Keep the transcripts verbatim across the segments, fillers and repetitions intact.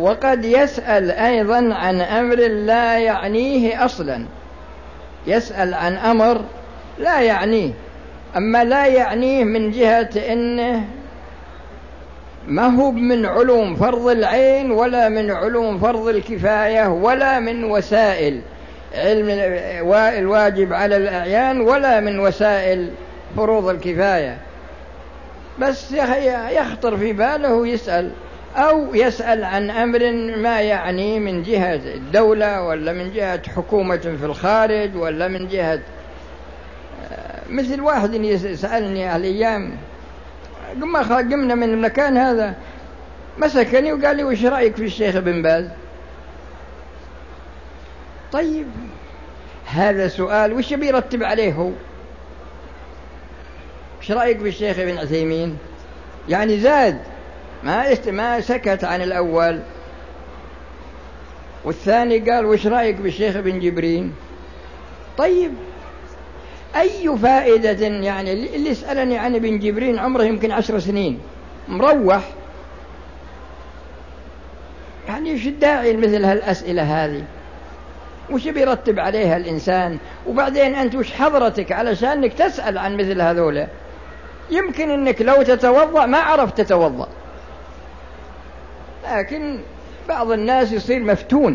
وقد يسأل أيضا عن أمر لا يعنيه أصلا، يسأل عن أمر لا يعنيه، أما لا يعنيه من جهة أنه ما هو من علوم فرض العين ولا من علوم فرض الكفاية ولا من وسائل علم الواجب على الأعيان ولا من وسائل فروض الكفاية، بس يخطر في باله يسأل، أو يسأل عن أمر ما يعني من جهة الدولة ولا من جهة حكومة في الخارج ولا من جهة، مثل واحد يسألني الأيام قم قمنا من المكان هذا مسكني وقال لي وش رأيك في الشيخ بن باز؟ طيب هذا سؤال وش بيرتب عليه هو؟ وش رأيك في الشيخ ابن عثيمين؟ يعني زاد، ما ما سكت عن الأول. والثاني قال وش رأيك بالشيخ ابن جبرين؟ طيب أي فائدة؟ يعني اللي يسألني عن ابن جبرين عمره يمكن عشر سنين مروح، يعني وش الداعي لمثل هالأسئلة هذه؟ وش بيرتب عليها الإنسان؟ وبعدين أنت وش حضرتك علشان أنك تسأل عن مثل هذولا؟ يمكن أنك لو تتوضأ ما عرفت تتوضأ، لكن بعض الناس يصير مفتون،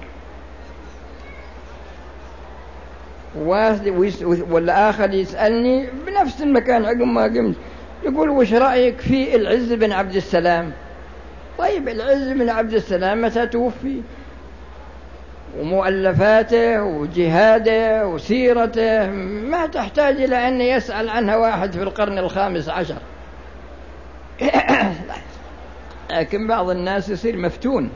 والآخر يسألني بنفس المكان عقب ما قمت يقول وش رأيك في العز بن عبد السلام؟ طيب العز بن عبد السلام متى توفي؟ ومؤلفاته وجهاده وسيرته ما تحتاج إلى أن يسأل عنها واحد في القرن الخامس عشر. لكن بعض الناس يصير مفتون.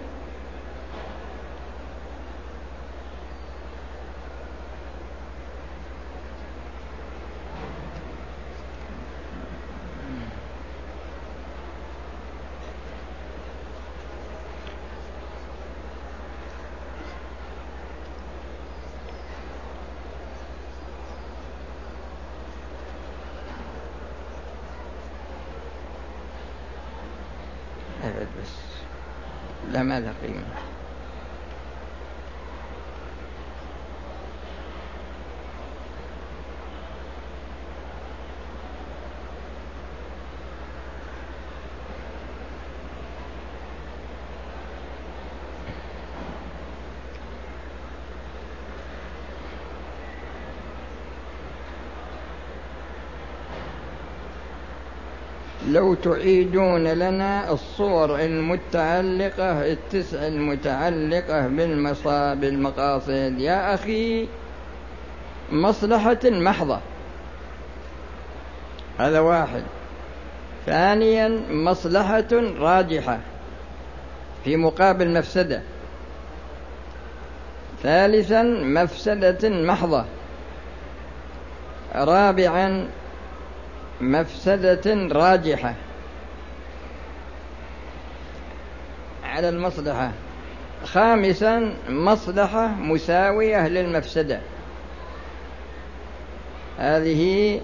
بس لا ما له قيمة. لو تعيدون لنا الصور المتعلقة التسع المتعلقة بالمقاصد. يا أخي مصلحة محضة، هذا واحد. ثانيا مصلحة راجحة في مقابل مفسدة. ثالثا مفسدة محضة. رابعا مفسدة راجحة على المصلحة. خامسا مصلحة مساوية للمفسدة. هذه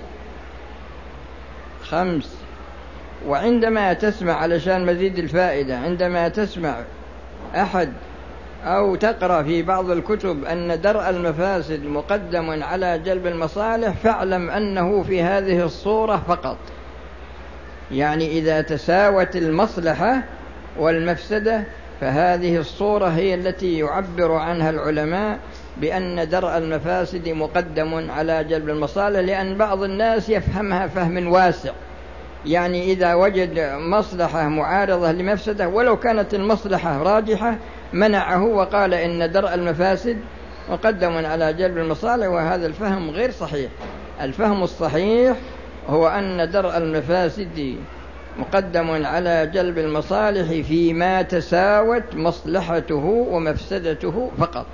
خمس. وعندما تسمع علشان مزيد الفائدة، عندما تسمع أحد أو تقرأ في بعض الكتب أن درء المفاسد مقدم على جلب المصالح، فاعلم أنه في هذه الصورة فقط. يعني إذا تساوت المصلحة والمفسدة فهذه الصورة هي التي يعبر عنها العلماء بأن درء المفاسد مقدم على جلب المصالح، لأن بعض الناس يفهمها فهم واسع. يعني إذا وجد مصلحة معارضة لمفسدة ولو كانت المصلحة راجحة منعه وقال إن درء المفاسد مقدم على جلب المصالح، وهذا الفهم غير صحيح. الفهم الصحيح هو أن درء المفاسد مقدم على جلب المصالح فيما تساوت مصلحته ومفسدته فقط.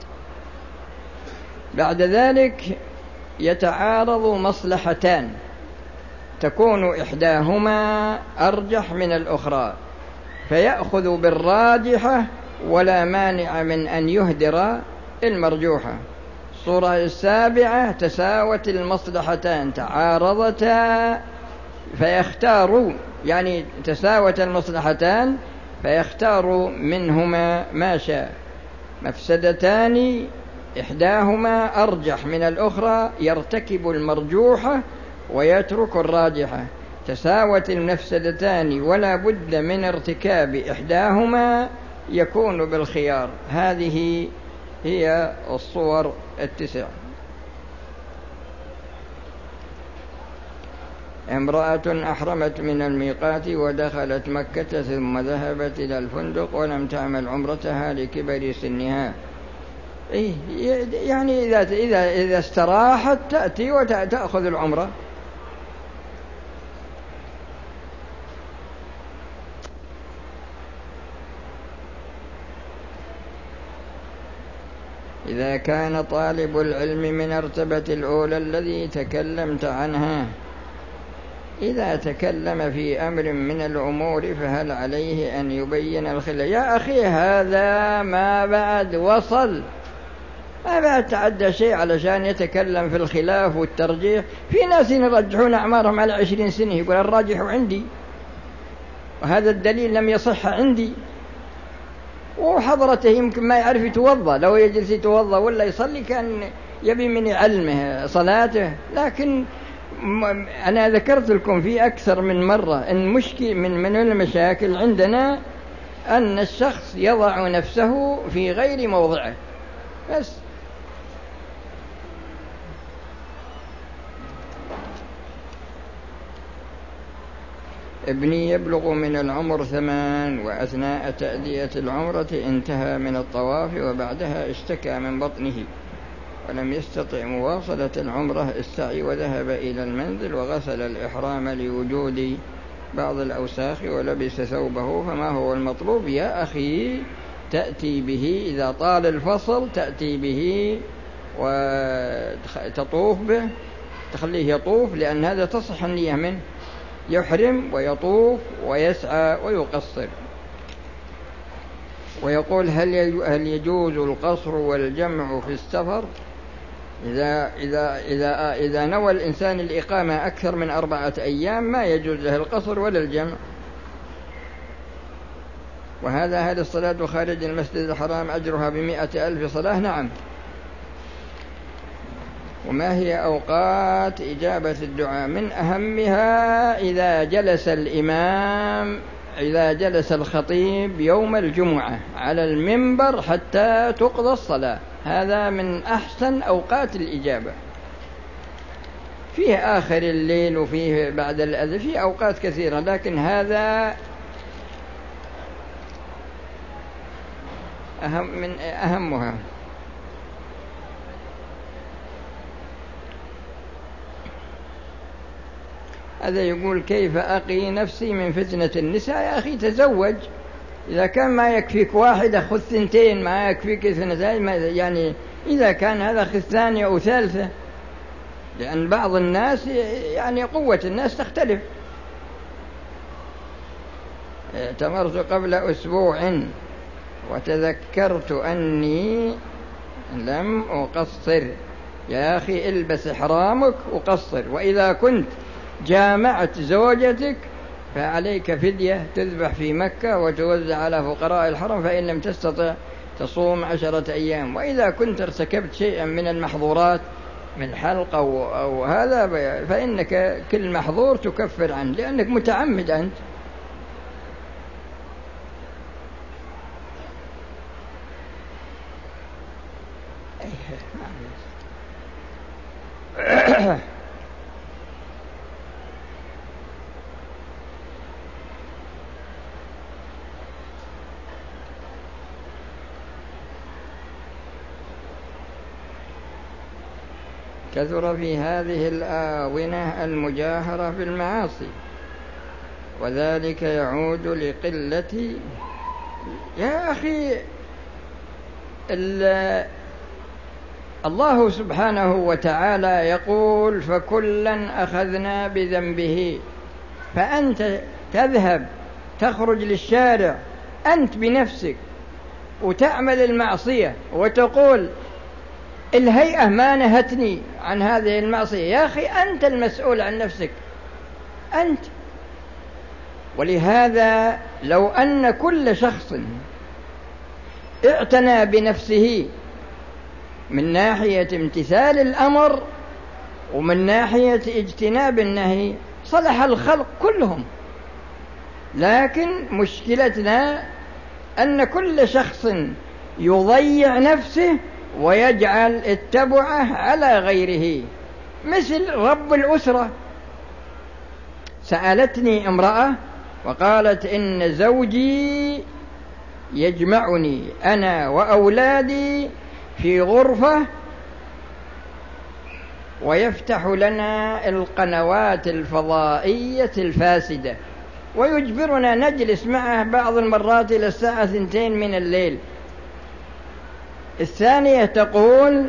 بعد ذلك يتعارض مصلحتان تكون إحداهما أرجح من الأخرى فيأخذ بالراجحة ولا مانع من أن يهدر المرجوحة. الصورة السابعة تساوت المصلحتان تعارضتا فيختار، يعني تساوت المصلحتان فيختار منهما ما شاء. مفسدتان إحداهما أرجح من الأخرى يرتكب المرجوحة ويترك الراجحة. تساوت المفسدتان ولا بد من ارتكاب إحداهما يكون بالخيار. هذه هي الصور التسع. امرأة أحرمت من الميقات ودخلت مكة ثم ذهبت إلى الفندق ولم تعمل عمرتها لكبر سنها. إيه يعني إذا إذا إذا استراحت تأتي وتأخذ العمرة. إذا كان طالب العلم من ارتبة الأولى الذي تكلمت عنها إذا تكلم في أمر من الأمور فهل عليه أن يبين الخلاف؟ يا أخي هذا ما بعد وصل، ما بعد تعدى شيء علشان يتكلم في الخلاف والترجيح. في ناس يرجحون أعمارهم على عشرين سنة يقول الراجح عندي وهذا الدليل لم يصح عندي، وحضرته يمكن ما يعرف يتوضأ، لو يجلس يتوضأ ولا يصلي كان يبي من يعلمه صلاته. لكن أنا ذكرت لكم في أكثر من مرة أن مشكل من من المشاكل عندنا أن الشخص يضع نفسه في غير موضعه بس. ابني يبلغ من العمر ثمان وأثناء تأدية العمرة انتهى من الطواف وبعدها اشتكى من بطنه ولم يستطع مواصلة العمرة، استعي وذهب إلى المنزل وغسل الإحرام لوجود بعض الأوساخ ولبس ثوبه، فما هو المطلوب؟ يا أخي تأتي به إذا طال الفصل، تأتي به وتطوف به، تخليه يطوف، لأن هذا تصح النية منه، يحرم ويطوف ويسعى ويقصر. ويقول هل يجوز القصر والجمع في السفر؟ إذا, إذا, إذا, إذا نوى الإنسان الإقامة أكثر من أربعة أيام ما يجوز له القصر ولا الجمع. وهذا هل الصلاة خارج المسجد الحرام أجرها بمئة ألف صلاة؟ نعم. وما هي أوقات إجابة الدعاء؟ من أهمها إذا جلس الإمام إذا جلس الخطيب يوم الجمعة على المنبر حتى تقضى الصلاة، هذا من أحسن أوقات الإجابة. فيه آخر الليل وفيه بعد الأذان، فيه أوقات كثيرة، لكن هذا أهم من أهمها. هذا يقول كيف أقي نفسي من فتنة النساء؟ يا أخي تزوج، إذا كان ما يكفيك واحدة خذ ثنتين، ما يكفيك اثنتين، يعني إذا كان هذا خذ ثانية أو ثالثة، لأن بعض الناس يعني قوة الناس تختلف. اعتمرت قبل أسبوع وتذكرت أني لم أقصر. يا أخي البس إحرامك وقصر، وإذا كنت جامعت زوجتك فعليك فدية تذبح في مكة وتوزع على فقراء الحرم، فإن لم تستطع تصوم عشرة أيام. وإذا كنت ارتكبت شيئا من المحظورات من حلق أو, أو هذا فإنك كل محظور تكفر عنه لأنك متعمد أنت. كثر في هذه الآونة المجاهرة في المعاصي، وذلك يعود لقلة. يا أخي الله سبحانه وتعالى يقول فكلا أخذنا بذنبه، فأنت تذهب تخرج للشارع أنت بنفسك وتعمل المعصية وتقول الهيئة ما نهتني عن هذه المعصية. يا أخي أنت المسؤول عن نفسك أنت، ولهذا لو أن كل شخص اعتنى بنفسه من ناحية امتثال الأمر ومن ناحية اجتناب النهي صلح الخلق كلهم. لكن مشكلتنا أن كل شخص يضيع نفسه ويجعل التبعة على غيره، مثل رب الأسرة. سألتني امرأة وقالت إن زوجي يجمعني أنا وأولادي في غرفة ويفتح لنا القنوات الفضائية الفاسدة ويجبرنا نجلس معه بعض المرات إلى الساعة اثنتين من الليل. الثانية تقول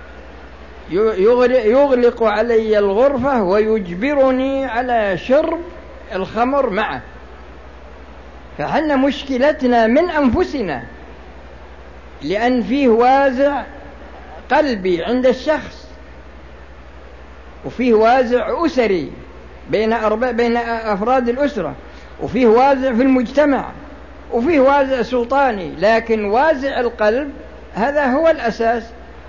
يغلق علي الغرفة ويجبرني على شرب الخمر معه. فحنا مشكلتنا من أنفسنا، لأن فيه وازع قلبي عند الشخص، وفيه وازع أسري بين أربع بين أفراد الأسرة، وفيه وازع في المجتمع، وفيه وازع سلطاني. لكن وازع القلب هذا هو الأساس،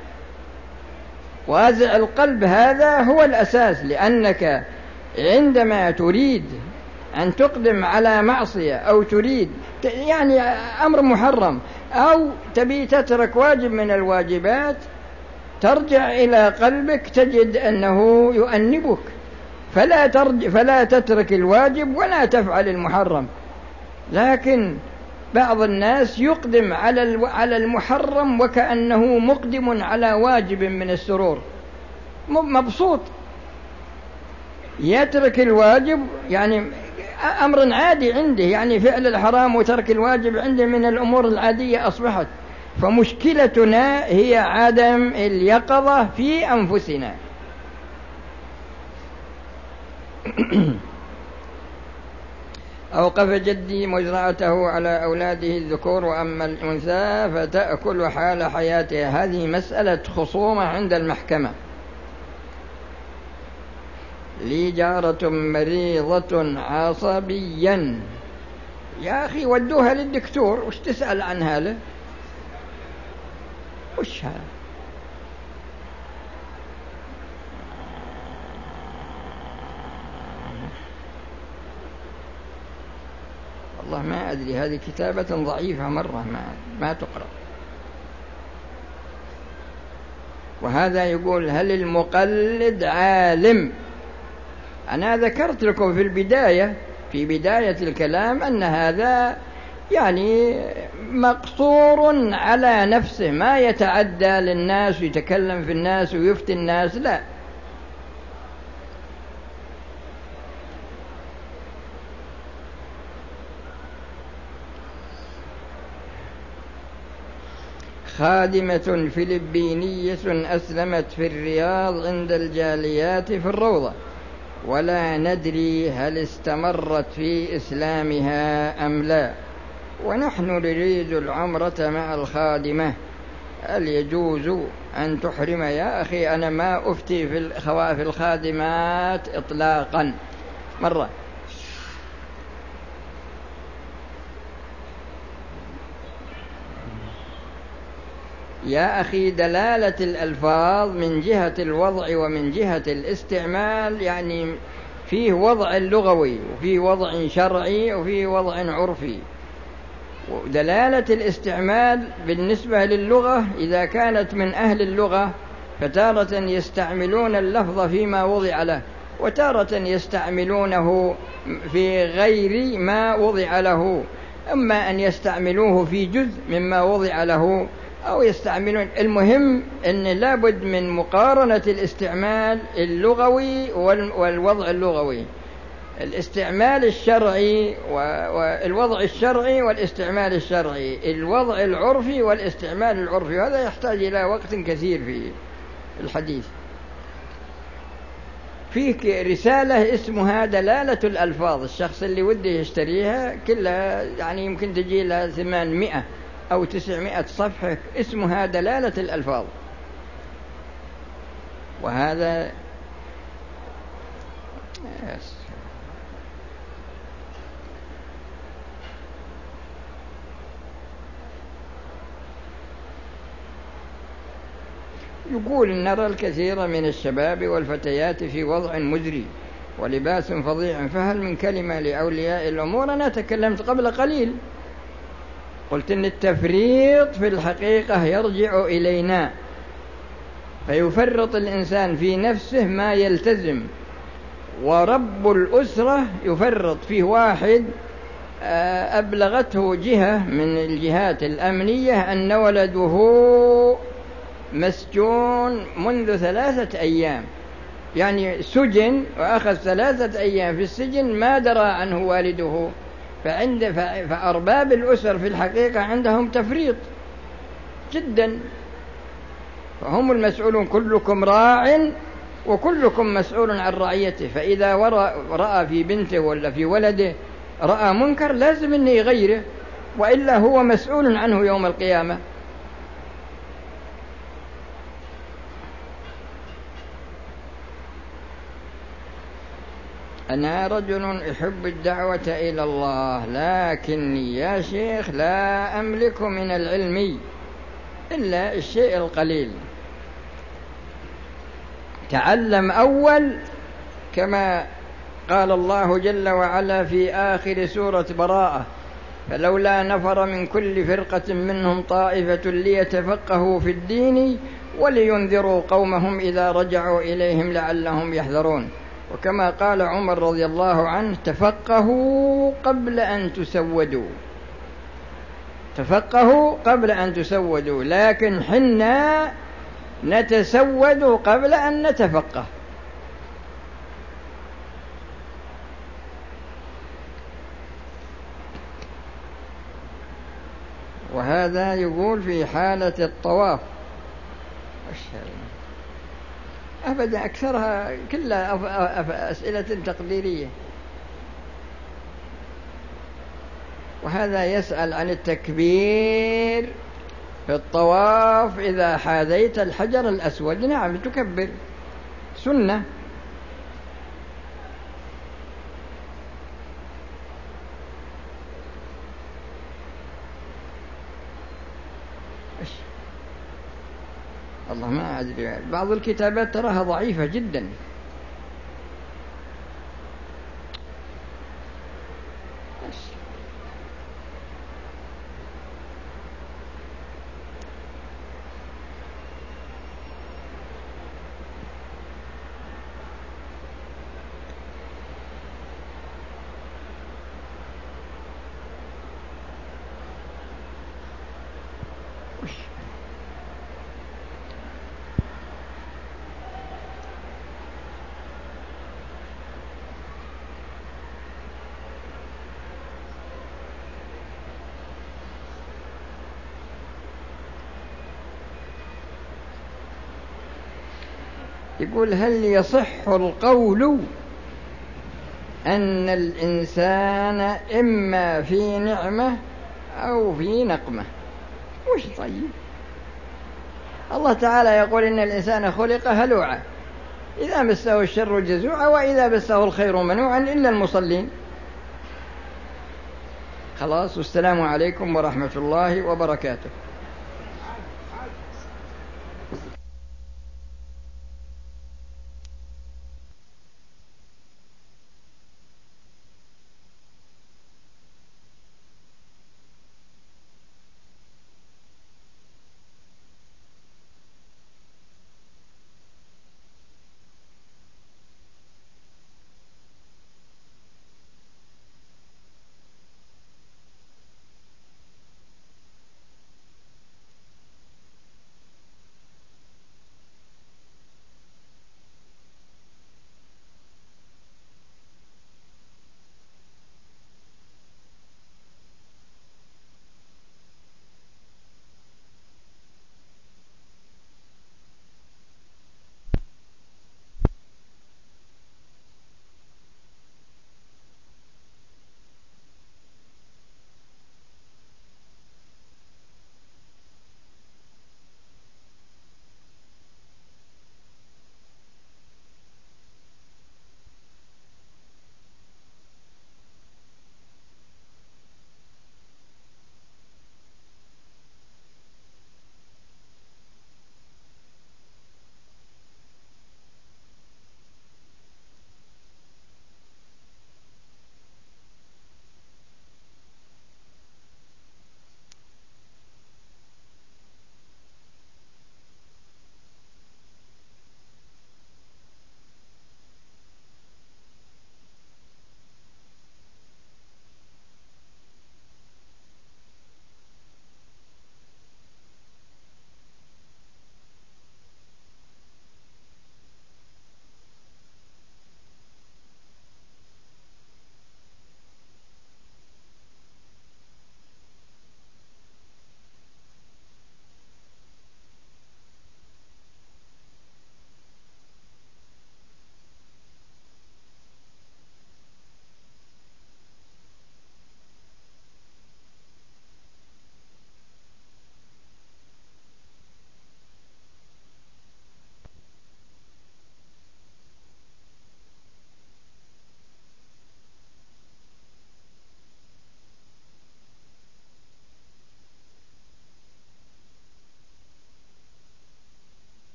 وازع القلب هذا هو الأساس. لأنك عندما تريد أن تقدم على معصية أو تريد يعني أمر محرم أو تبي تترك واجب من الواجبات، ترجع إلى قلبك تجد أنه يؤنبك، فلا, ترج فلا تترك الواجب ولا تفعل المحرم. لكن بعض الناس يقدم على المحرم وكأنه مقدم على واجب من السرور، مبسوط، يترك الواجب يعني أمر عادي عنده، يعني فعل الحرام وترك الواجب عنده من الأمور العادية أصبحت. فمشكلتنا هي عدم اليقظة في أنفسنا. أوقف جدي مزرعته على أولاده الذكور وأما الأنثى فتأكل حال حياتها. هذه مسألة خصومة عند المحكمة. لي جارة مريضة عصبيا. يا أخي ودوها للدكتور، وش تسأل عنها له؟ وش هذا؟ والله ما أدري، هذه كتابة ضعيفة مرة ما, ما تقرأ. وهذا يقول هل المقلد عالم؟ أنا ذكرت لكم في البداية في بداية الكلام أن هذا يعني مقصور على نفسه، ما يتعدى للناس ويتكلم في الناس ويفتي الناس، لا. خادمة فلبينية أسلمت في الرياض عند الجاليات في الروضة، ولا ندري هل استمرت في إسلامها أم لا، ونحن نريد العمرة مع الخادمة، هل يجوز أن تحرم؟ يا أخي أنا ما أفتي في الخواف الخادمات إطلاقا مرة. يا أخي دلالة الألفاظ من جهة الوضع ومن جهة الاستعمال يعني فيه وضع لغوي وفيه وضع شرعي وفيه وضع عرفي. ودلالة الاستعمال بالنسبة للغة إذا كانت من أهل اللغة فتارة يستعملون اللفظ فيما وضع له، وتارة يستعملونه في غير ما وضع له، أما أن يستعملوه في جزء مما وضع له أو يستعملون. المهم أن لابد من مقارنة الاستعمال اللغوي والوضع اللغوي، الاستعمال الشرعي والوضع الشرعي والاستعمال الشرعي، الوضع العرفي والاستعمال العرفي. هذا يحتاج إلى وقت كثير في الحديث. فيه رسالة اسمها دلالة الألفاظ، الشخص اللي وده يشتريها كلها يعني يمكن تجي لها ثمانمائة أو تسعمائة صفحة، اسمها دلالة الألفاظ. وهذا يقول نرى الكثير من الشباب والفتيات في وضع مزري ولباس فظيع، فهل من كلمة لأولياء الأمور؟ أنا تكلمت قبل قليل قلت إن التفريط في الحقيقة يرجع إلينا، فيفرط الإنسان في نفسه ما يلتزم، ورب الأسرة يفرط فيه واحد أبلغته جهة من الجهات الأمنية أن ولده مسجون منذ ثلاثة أيام، يعني سجن وأخذ ثلاثة أيام في السجن ما درى عنه والده. فعند فأرباب الأسر في الحقيقة عندهم تفريط جدا، فهم المسؤولون، كلكم راع وكلكم مسؤول عن رعيته. فإذا رأى في بنته ولا في ولده رأى منكر لازم أن يغيره، وإلا هو مسؤول عنه يوم القيامة. أنا رجل أحب الدعوة إلى الله، لكني يا شيخ لا أملك من العلم إلا الشيء القليل. تعلم أول كما قال الله جل وعلا في آخر سورة براءة: فلولا نفر من كل فرقة منهم طائفة ليتفقهوا في الدين ولينذروا قومهم إذا رجعوا إليهم لعلهم يحذرون. وكما قال عمر رضي الله عنه: تفقهوا قبل أن تسودوا، تفقهوا قبل أن تسودوا، لكن حنا نتسود قبل أن نتفقه. وهذا يقول في حالة الطواف أبدا، أكثرها كلها أسئلة تقديرية. وهذا يسأل عن التكبير في الطواف إذا حاذيت الحجر الأسود. نعم تكبر، سنة. الله ما أدري، بعض الكتابات تراها ضعيفة جدا. يقول: هل يصح القول أن الإنسان إما في نعمة أو في نقمة؟ وش طيب؟ الله تعالى يقول إن الإنسان خلق هلوعا، إذا مسه الشر جزوعا وإذا مسه الخير منوعا إلا المصلين. خلاص، والسلام عليكم ورحمة الله وبركاته.